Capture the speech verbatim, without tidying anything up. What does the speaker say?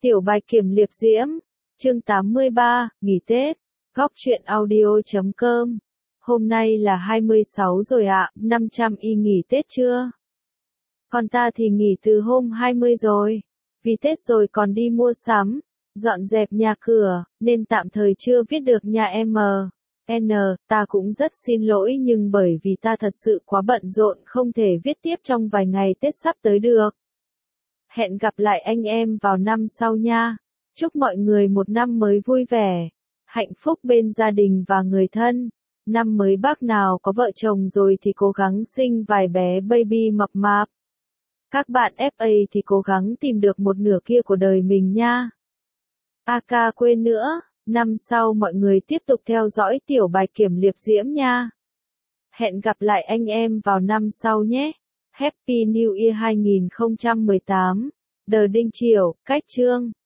Tiểu Bạch Kiểm Liệp Diễm, chương tám mươi ba, nghỉ Tết, góc truyện audio chấm com. Hôm nay là hai mươi sáu rồi ạ, năm trăm y nghỉ Tết chưa? Còn ta thì nghỉ từ hôm hai mươi rồi. Vì Tết rồi còn đi mua sắm, dọn dẹp nhà cửa, nên tạm thời chưa viết được nha em. N, ta cũng rất xin lỗi nhưng bởi vì ta thật sự quá bận rộn không thể viết tiếp trong vài ngày Tết sắp tới được. Hẹn gặp lại anh em vào năm sau nha. Chúc mọi người một năm mới vui vẻ, hạnh phúc bên gia đình và người thân. Năm mới bác nào có vợ chồng rồi thì cố gắng sinh vài bé baby mập mạp. Các bạn ép a thì cố gắng tìm được một nửa kia của đời mình nha. A ca quên nữa, năm sau mọi người tiếp tục theo dõi Tiểu Bạch Kiểm Liệp Diễm nha. Hẹn gặp lại anh em vào năm sau nhé. Happy New Year hai không một tám. Đờ Đinh Chiểu, Cách Chương.